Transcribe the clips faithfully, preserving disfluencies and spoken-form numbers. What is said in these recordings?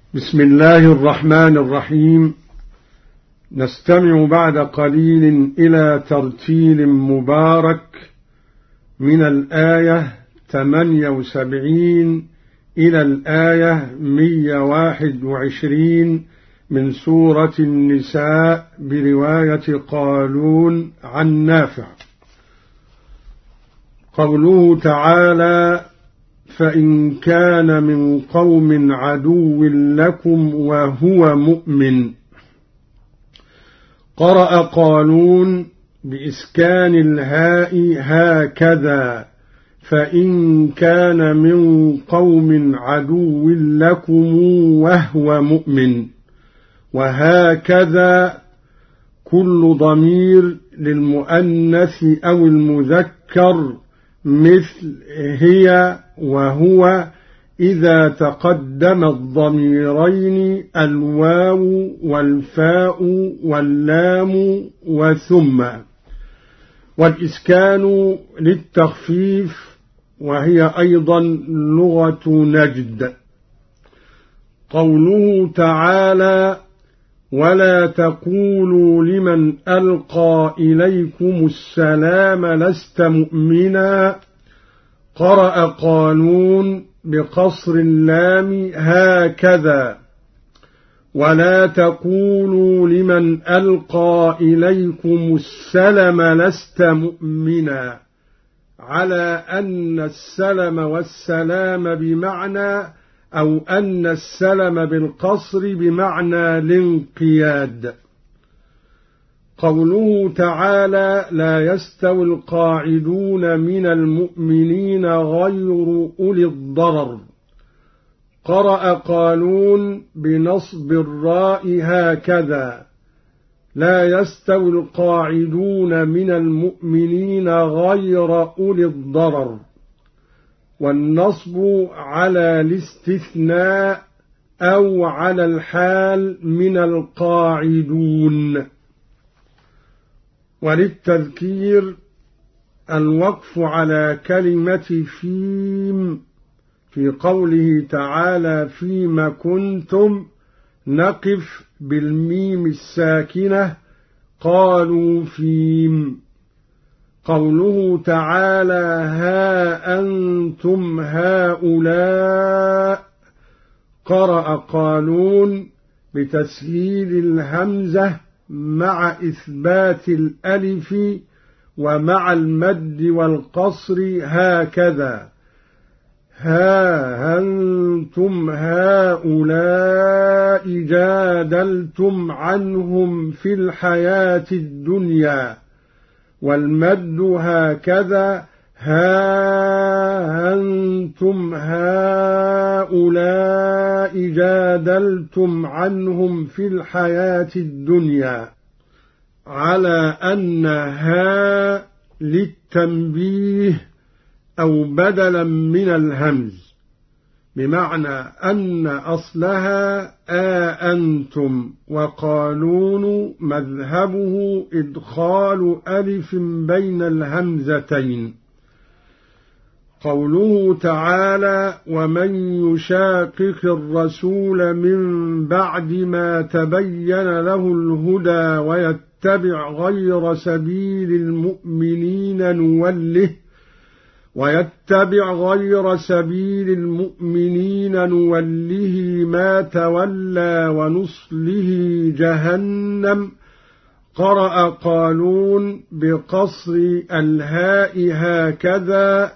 بسم الله الرحمن الرحيم. نستمع بعد قليل إلى ترتيل مبارك من الآية ثمانية وسبعين إلى الآية مئة وواحد وعشرين من سورة النساء برواية قالون عن نافع. قوله تعالى: فإن كان من قوم عدو لكم وهو مؤمن. قرأ قالون بإسكان الهاء هكذا: فإن كان من قوم عدو لكم وهو مؤمن، وهكذا كل ضمير للمؤنث أو المذكر مثل هي وهو إذا تقدم الضميرين الواو والفاء واللام وثم. والإسكان للتخفيف، وهي أيضا لغة نجد. قوله تعالى: ولا تقولوا لمن ألقى إليكم السلام لست مؤمنا. قرأ قالون بقصر اللام هكذا: ولا تقولوا لمن ألقى إليكم السلم لست مؤمنا، على أن السلم والسلام بمعنى، أو أن السلم بالقصر بمعنى الانقياد. قوله تعالى: لا يستوي القاعدون من المؤمنين غير أولي الضرر. قرأ قالون بنصب الراء هكذا: لا يستوي القاعدون من المؤمنين غير أولي الضرر، والنصب على الاستثناء أو على الحال من القاعدون. وللتذكير الوقف على كلمة فيم في قوله تعالى: فيما كنتم، نقف بالميم الساكنة قالوا فيم. قوله تعالى: ها أنتم هؤلاء. قرأ قالون بتسهيل الهمزة مع إثبات الألف ومع المد والقصر هكذا: ها أنتم هؤلاء جادلتم عنهم في الحياة الدنيا، والمد هكذا: ها أنتم هؤلاء جادلتم عنهم في الحياة الدنيا، على أن ها للتنبيه أو بدلا من الهمز، بمعنى أن أصلها آ أنتم، وقالون مذهبه إدخال ألف بين الهمزتين. قوله تعالى: ومن يشاقق الرسول من بعد ما تبين له الهدى ويتبع غير سبيل المؤمنين نوله ويتبع غير سبيل المؤمنين نوله ما تولى ونصله جهنم. قرأ قالون بقصر الهاء هكذا: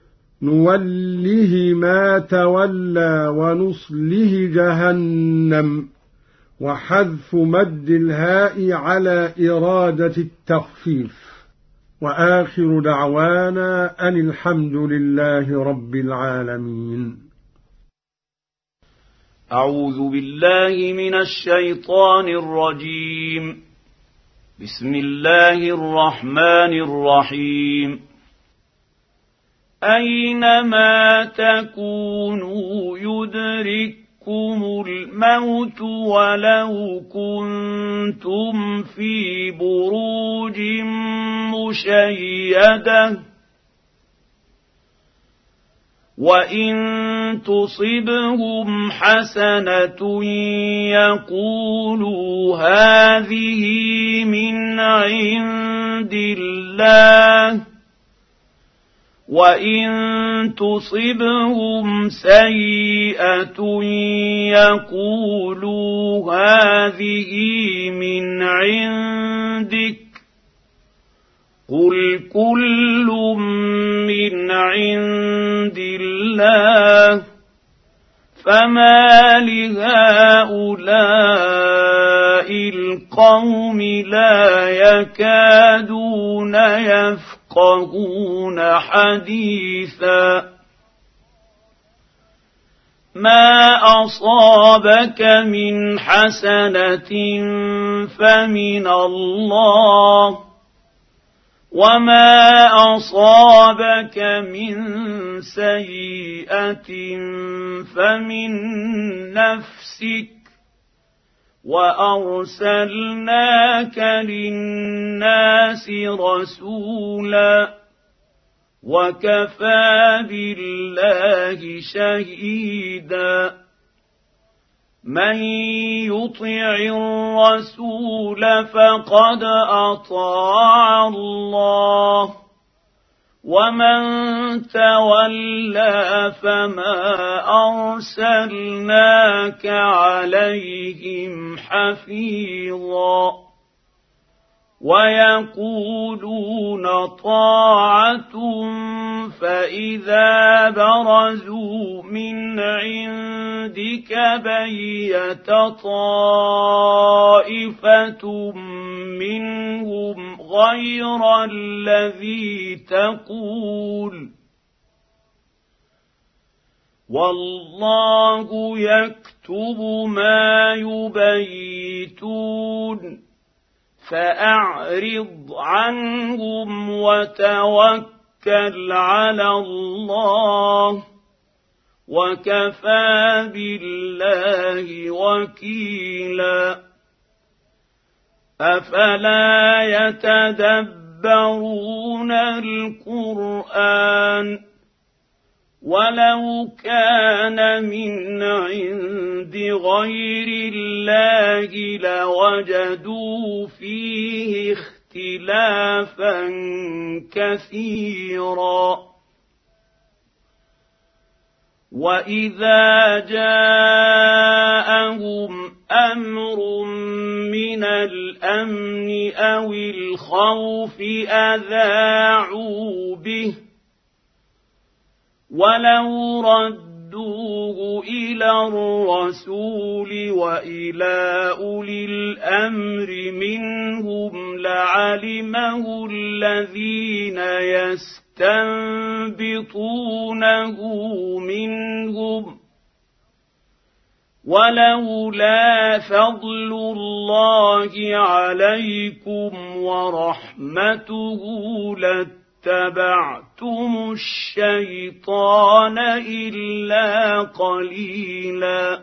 نوله ما تولى ونصله جهنم، وحذف مد الهاء على إرادة التخفيف. وآخر دعوانا أن الحمد لله رب العالمين. أعوذ بالله من الشيطان الرجيم. بسم الله الرحمن الرحيم. أينما تكونوا يدرككم الموت ولو كنتم في بروج مشيدة وإن تصبهم حسنة يقولوا هذه من عند الله، وإن تصبهم سيئة يقولوا هذه من عندك، قل كل من عند الله، فما لهؤلاء القوم لا يكادون يفقهون حديثا. ما أصابك من حسنة فمن الله، وما أصابك من سيئة فمن نفسك، وأرسلناك للناس رسولا، وكفى بالله شهيدا. من يطع الرسول فقد أطاع الله، ومن تولى فما أرسلناك عليهم حفيظا. ويقولون طاعة فإذا برزوا من عندك بيت طائفة منهم غير الذي تقول، والله يكتب ما يبيتون، فأعرض عنهم وتوكل على الله، وكفى بالله وكيلا. أفلا يتدبرون القرآن، ولو كان من عند غير الله لوجدوا فيه اختلافا كثيرا. وإذا جاءهم أمر من الأمن أو الخوف أذاعوا به، ولو ردوه إلى الرسول وإلى أولي الأمر منهم لعلمه الذين يستنبطونه منهم، ولولا فضل الله عليكم ورحمته لاتبعتم الشيطان إلا قليلا.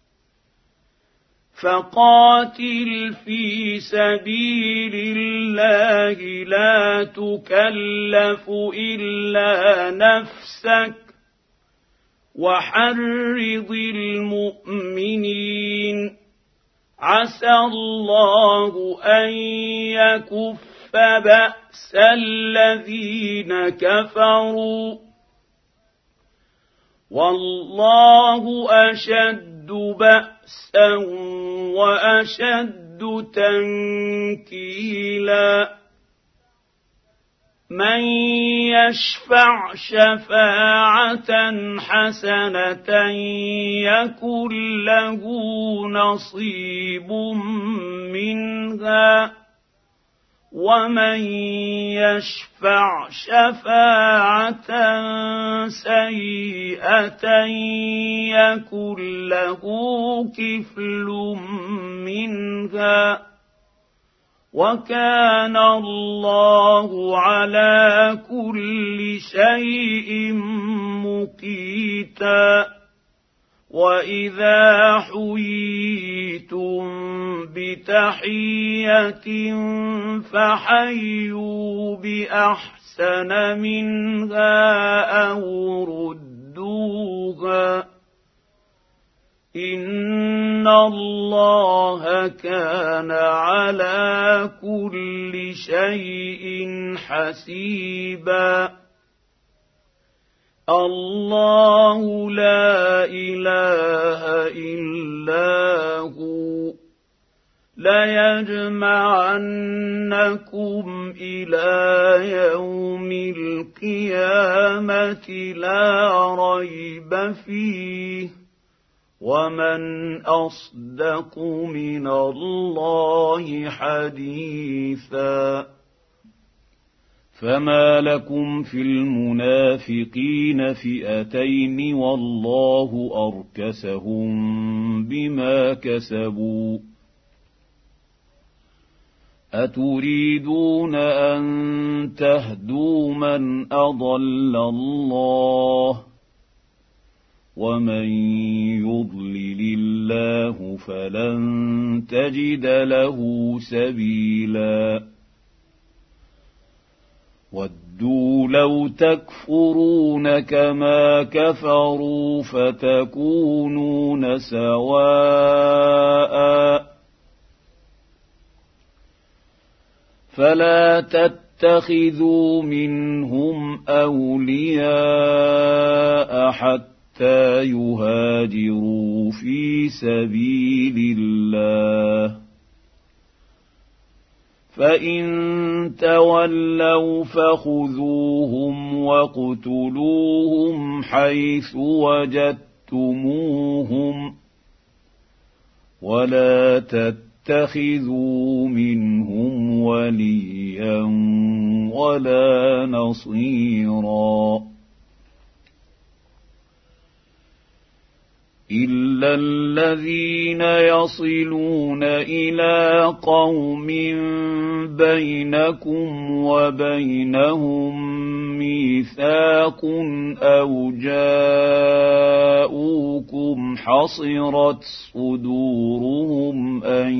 فقاتل في سبيل الله لا تكلف إلا نفسك، وحرض المؤمنين، عسى الله أن يكف بأس الذين كفروا، والله أشد بأسا وأشد تنكيلا. من يشفع شفاعة حسنة يكن له نصيب منها، ومن يشفع شفاعة سيئة يكن له كفل منها، وكان الله على كل شيء مقيتا. وإذا حييتم بتحية فحيوا بأحسن منها أو ردوها فاعبدوها إن الله كان على كل شيء حسيبا الله لا إله إلا هو ليجمعنكم إلى يوم القيامة لا ريب فيه ومن أصدق من الله حديثا فما لكم في المنافقين فئتين والله أركسهم بما كسبوا أتريدون أن تهدوا من أضل الله ومن يضلل الله فلن تجد له سبيلا ودوا لو تكفرون كما كفروا فتكونون سواء فلا تتخذوا منهم أولياء حتى يهاجروا في سبيل الله فإن تولوا فخذوهم واقتلوهم حيث وجدتموهم ولا تتخذوا منهم وليا ولا نصيرا إلا الذين يصلون إلى قوم بينكم وبينهم ميثاق أو جاءوكم حصرت صدورهم أن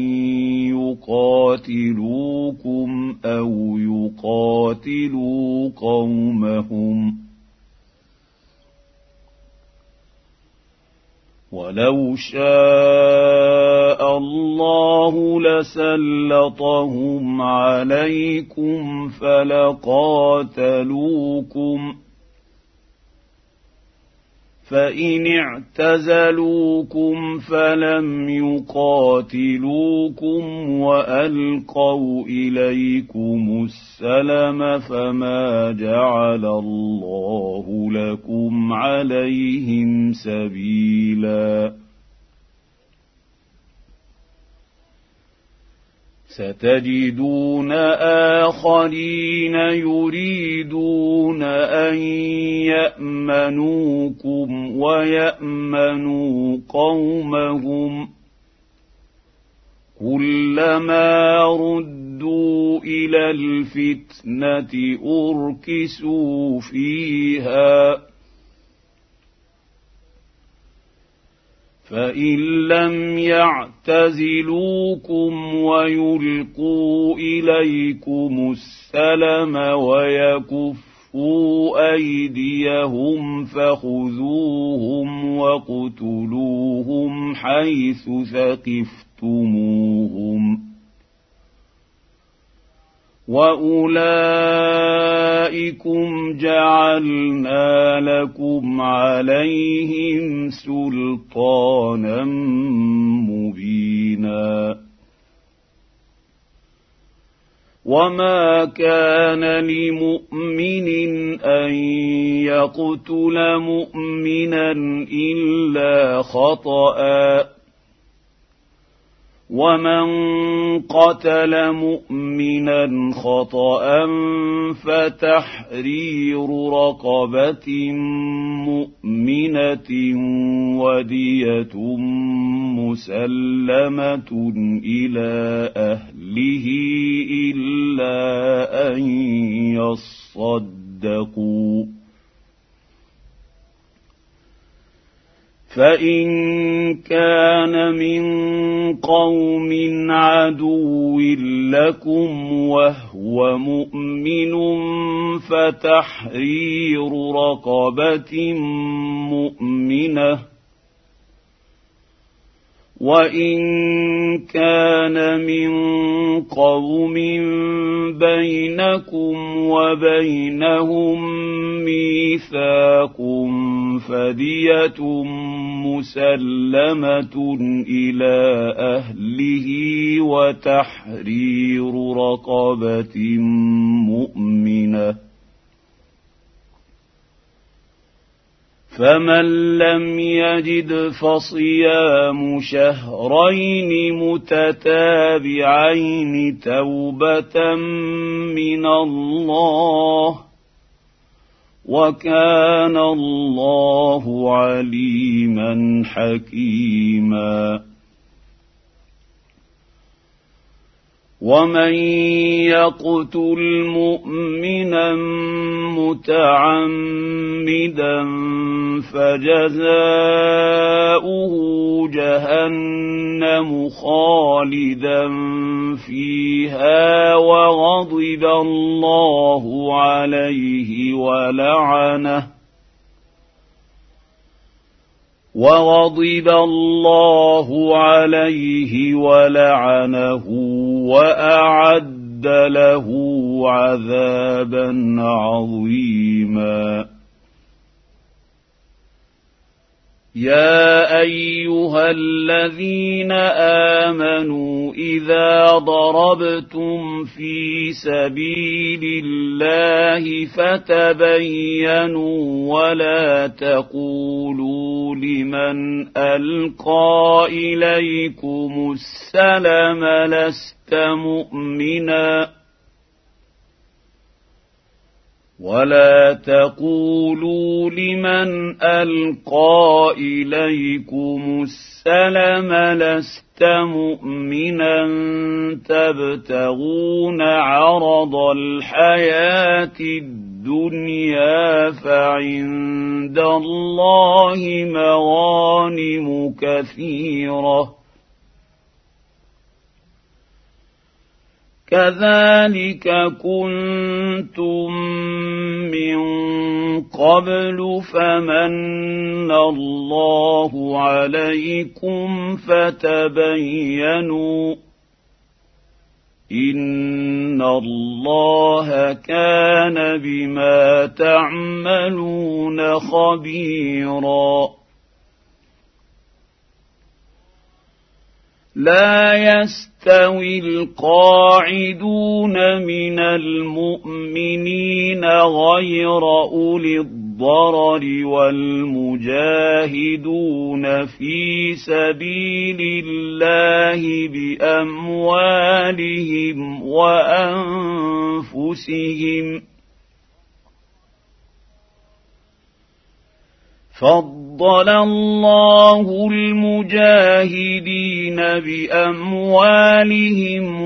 يقاتلوكم أو يقاتلوا قومهم ولو شاء الله لسلطهم عليكم فلقاتلوكم فإن اعتزلوكم فلم يقاتلوكم وألقوا إليكم السلم فما جعل الله لكم عليهم سبيلا ستجدون آخرين يريدون أن يأمنوكم ويأمنوا قومهم كلما ردوا إلى الفتنة أركسوا فيها فإن لم يعتزلوكم ويلقوا إليكم السلم ويكفوا أيديهم فخذوهم واقتلوهم حيث ثقفتموهم وأولئكم جعلنا لكم عليهم سلطانا مبينا وما كان لمؤمن أن يقتل مؤمنا إلا خطأ ومن قتل مؤمنا خطأ فتحرير رقبة مؤمنة ودية مسلمة إلى أهله إلا أن يصدقوا فإن كان من قوم عدو لكم وهو مؤمن فتحرير رقبة مؤمنة، وإن كان من قوم بينكم وبينهم ميثاق فدية مسلمة إلى أهله وتحرير رقبة مؤمنة، فمن لم يجد فصيام شهرين متتابعين توبة من الله، وكان الله عليما حكيما. ومن يقتل مؤمنا متعمدا فجزاؤه جهنم خالدا فيها وغضب الله عليه ولعنه وغضب الله عليه ولعنه وأعد له عذابا عظيما. يا أيها الذين آمنوا إذا ضربتم في سبيل الله فتبينوا ولا تقولوا لمن ألقى إليكم السلم لست مؤمنا ولا تقولوا لمن ألقى إليكم السلم لست مؤمنا تبتغون عرض الحياة الدنيا فعند الله مغانم كثيرة كذلك كنتم من قبل فمن الله عليكم فتبينوا إن الله كان بما تعملون خبيرا. لا يستوي القاعدون من المؤمنين غير أولي الضرر والمجاهدون في سبيل الله بأموالهم وأنفسهم فضل الله المجاهدين بأموالهم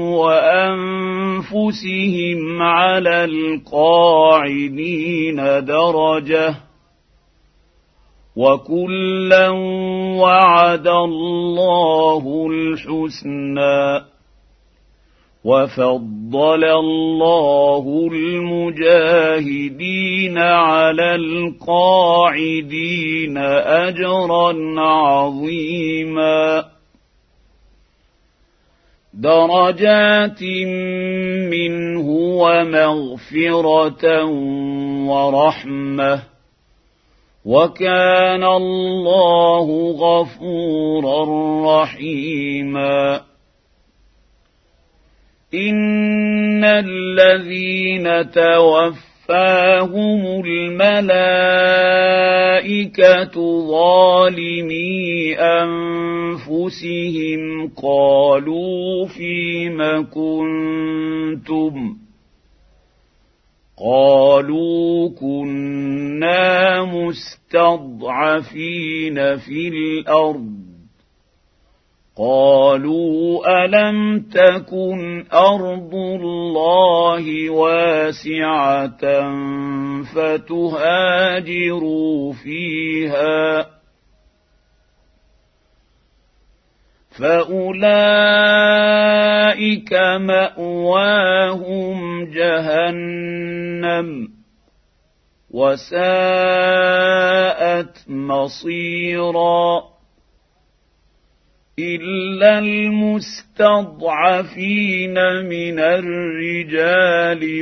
وأنفسهم على القاعدين درجة وكلا وعد الله الحسنى وفضل الله المجاهدين على القاعدين أجرا عظيما درجات منه ومغفرة ورحمة وكان الله غفورا رحيما. إن الذين توفاهم الملائكة ظالمي أنفسهم قالوا فيم كنتم قالوا كنا مستضعفين في الأرض قالوا ألم تكن أرض الله واسعة فتهاجروا فيها فأولئك مأواهم جهنم وساءت مصيرا إلا المستضعفين من الرجال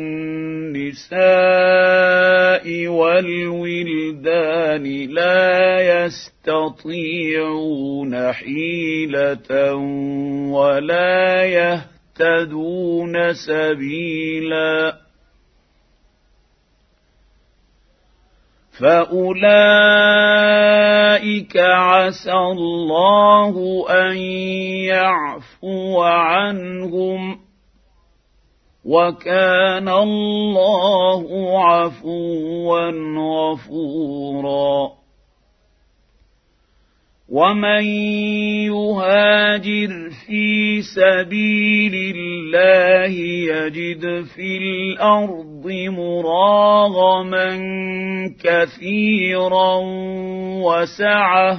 والنساء والولدان لا يستطيعون حيلة ولا يهتدون سبيلا فأولئك عسى الله أن يعفو عنهم وكان الله عفوا غفورا ومن يهاجر في سبيل الله يجد في الأرض مراغما كثيرا وسعة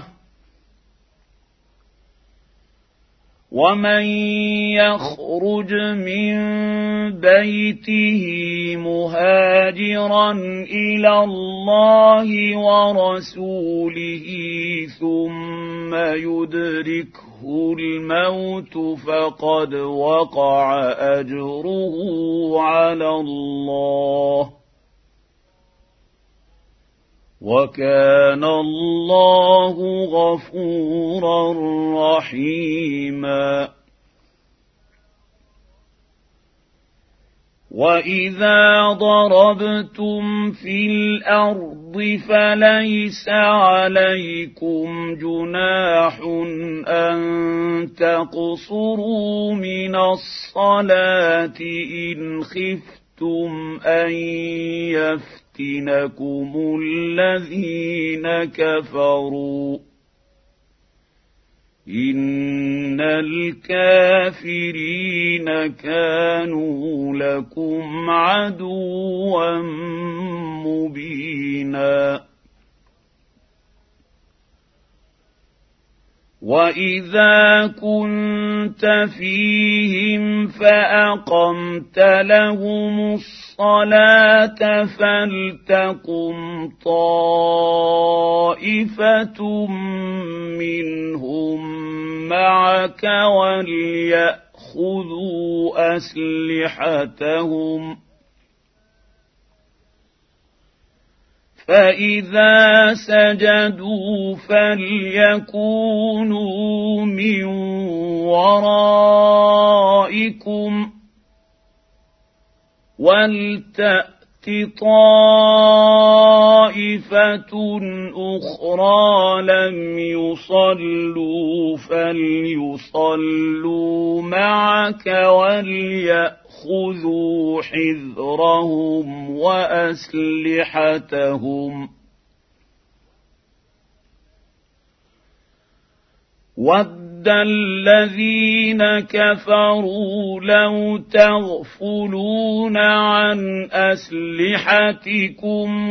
ومن يخرج من بيته مهاجرا إلى الله ورسوله ثم يدركه الموت فقد وقع أجره على الله وكان الله غفورا رحيما وإذا ضربتم في الأرض فليس عليكم جناح أن تقصروا من الصلاة إن خفتم أن يفتنكم الذين كفروا إن الكافرين كانوا لكم عدوا مبينا وإذا كنت فيهم فأقمت لهم الصلاة فلتقم طائفة منهم معك وليأخذوا أسلحتهم فإذا سجدوا فليكونوا من ورائكم ولتأت طائفة أخرى لم يصلوا فليصلوا معك وليأخذوا حذرهم وأسلحتهم ود الذين كفروا لو تغفلون عن أسلحتكم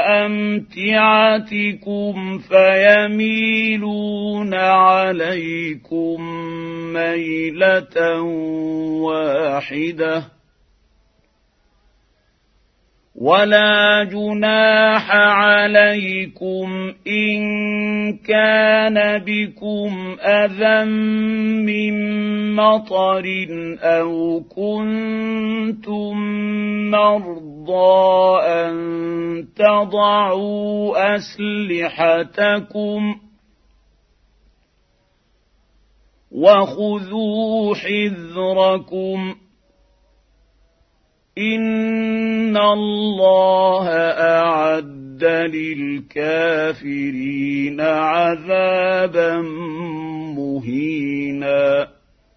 وأمتعتكم فيميلون عليكم ميلة واحدة ولا جناح عليكم إن كان بكم أذى من مطر أو كنتم مرضى أن تضعوا أسلحتكم وخذوا حذركم إن الله أعد للكافرين عذابا مهينا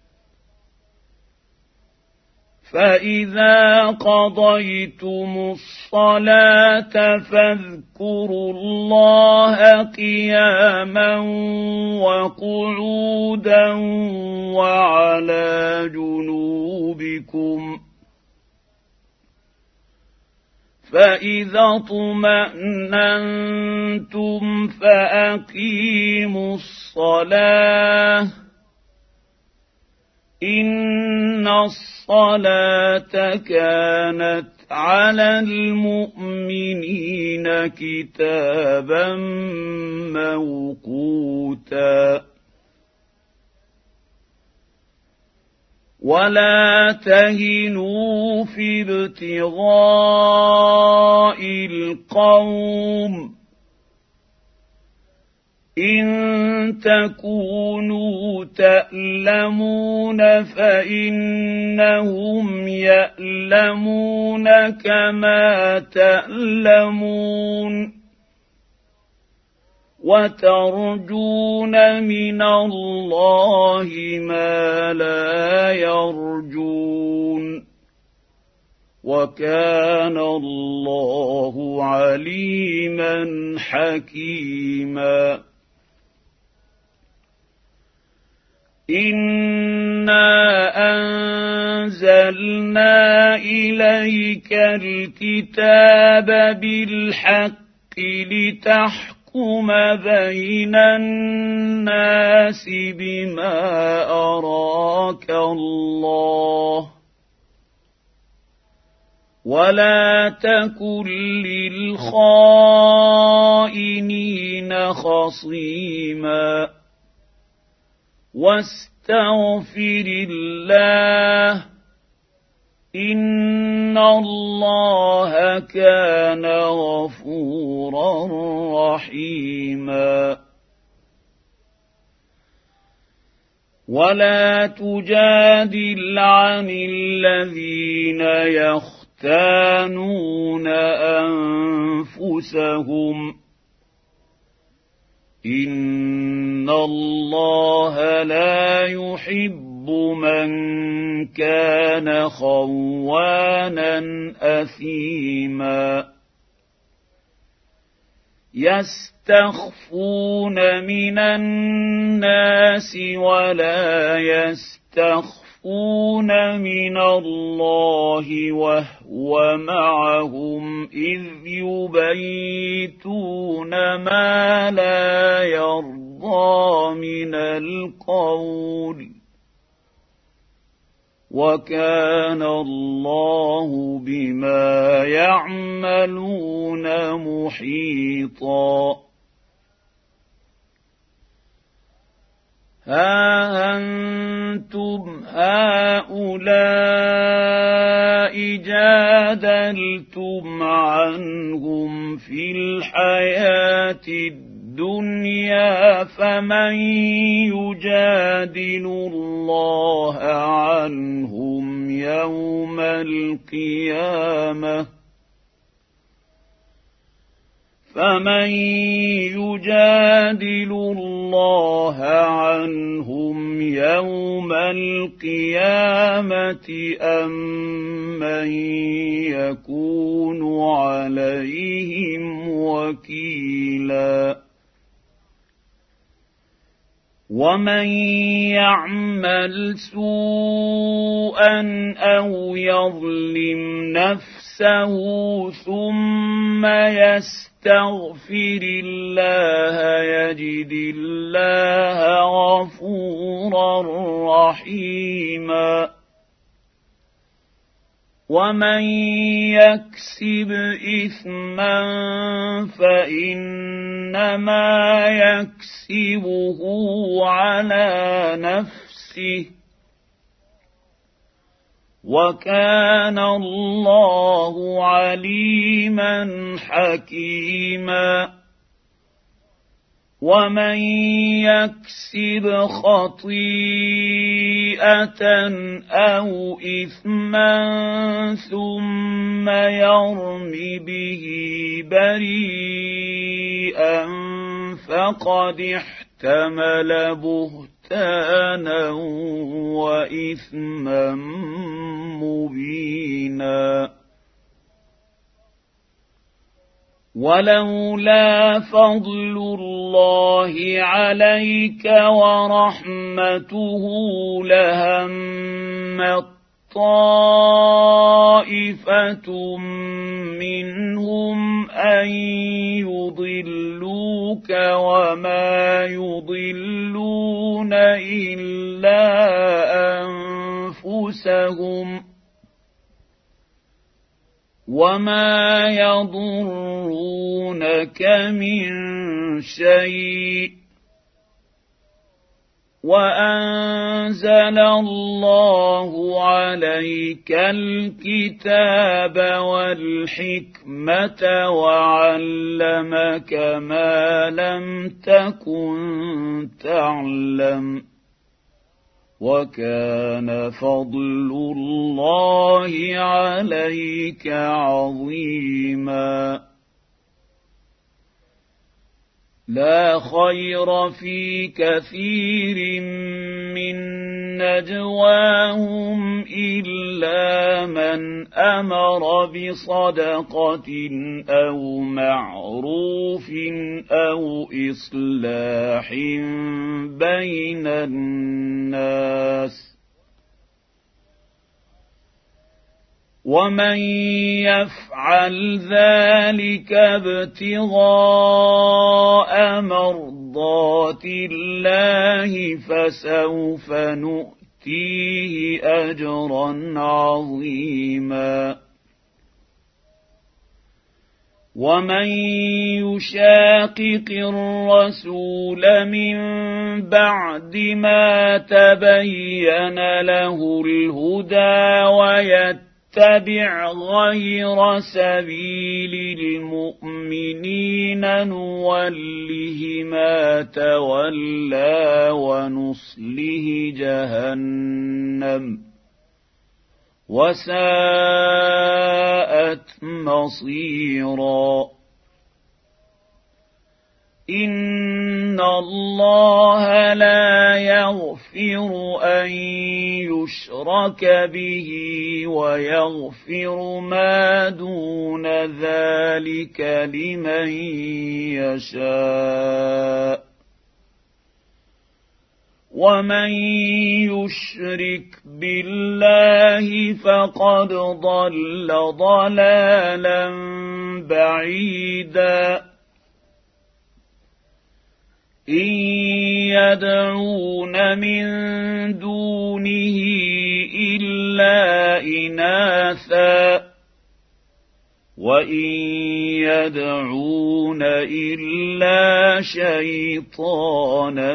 فإذا قضيتم الصلاة فاذكروا الله قياما وقعودا وعلى جنوبكم فإذا اطمأننتم فأقيموا الصلاة إن الصلاة كانت على المؤمنين كتابا موقوتا ولا تهنوا في ابتغاء القوم إن تكونوا تألمون فإنهم يألمون كما تألمون وترجون من الله ما لا يرجون وكان الله عليما حكيما إنا أنزلنا إليك الكتاب بالحق لتحكم بين الناس بما أراك الله ولا تكن للخائنين خصيما واستغفر الله إن الله كان غفورا رحيما ولا تجادل عن الذين يختانون أنفسهم إن الله لا يحب من كان خوانا أثيما يستخفون من الناس ولا يستخفون من الله وهو معهم إذ يبيتون ما لا يرضى من القول وكان الله بما يعملون محيطا ها أنتم هؤلاء جادلتم عنهم في الحياة الدنيا فمن يجادل الله عنهم يوم القيامة فمن يجادل الله عنهم يوم القيامة أم من يكون عليهم وكيلا ومن يعمل سوءا أو يظلم نفسه ثم يستغفر استغفر الله يجد الله غفورا رحيما ومن يكسب إثما فإنما يكسبه على نفسه وكان الله عليما حكيما ومن يكسب خطيئة أو إثما ثم يرم به بريئا فقد احتمل بهتانا وإثما مبينا ولولا فضل الله عليك ورحمته لهمت طائفة منهم أن يضلوك وما يضلون إلا أنفسهم أنفسهم وما يضرونك من شيء وأنزل الله عليك الكتاب والحكمة وعلمك ما لم تكن تعلم وكان فضل الله عليك عظيما لا خير في كثير من نجواهم إلا من أمر بصدقة أو معروف أو إصلاح بين الناس ومن يفعل ذلك ابتغاء مرضات الله فسوف نؤتيه أجرا عظيما ومن يشاقق الرسول من بعد ما تبين له الهدى ويتبع اتبع غير سبيل المؤمنين نوله ما تولى ونصله جهنم وساءت مصيرا إن الله لا يغفر أن يشرك به ويغفر ما دون ذلك لمن يشاء ومن يشرك بالله فقد ضل ضلالا بعيدا إن يدعون من دونه إلا إناثا وإن يدعون إلا شيطانا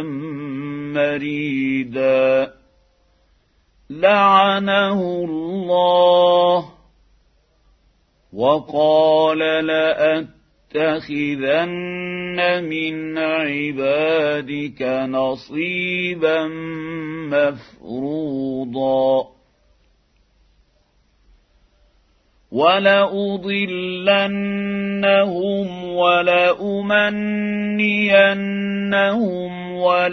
مريدا لعنه الله وقال لأتخذن من عبادك نصيبا مفروضا ولأضلنهم ولأمنينهم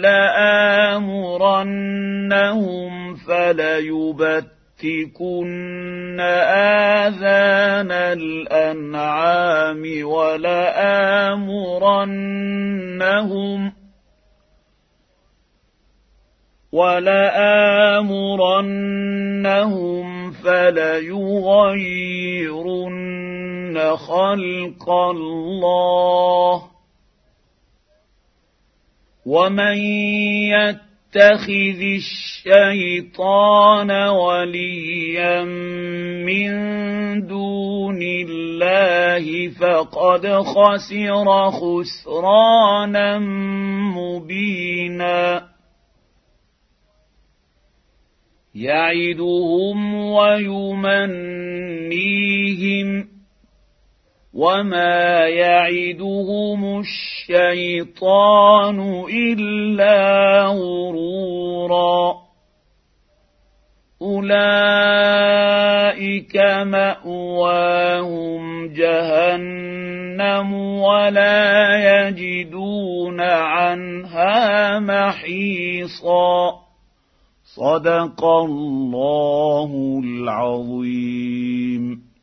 ولآمرنهم فليبتكن آذان الأنعام ولآمرنهم ولآمرنهم فليغيرن خلق الله ومن يتخذ الشيطان وليا من دون الله فقد خسر خسرانا مبينا يعدهم ويمنيهم وما يعدهم الشيطان إلا غرورا أولئك مأواهم جهنم ولا يجدون عنها محيصا صدق الله العظيم.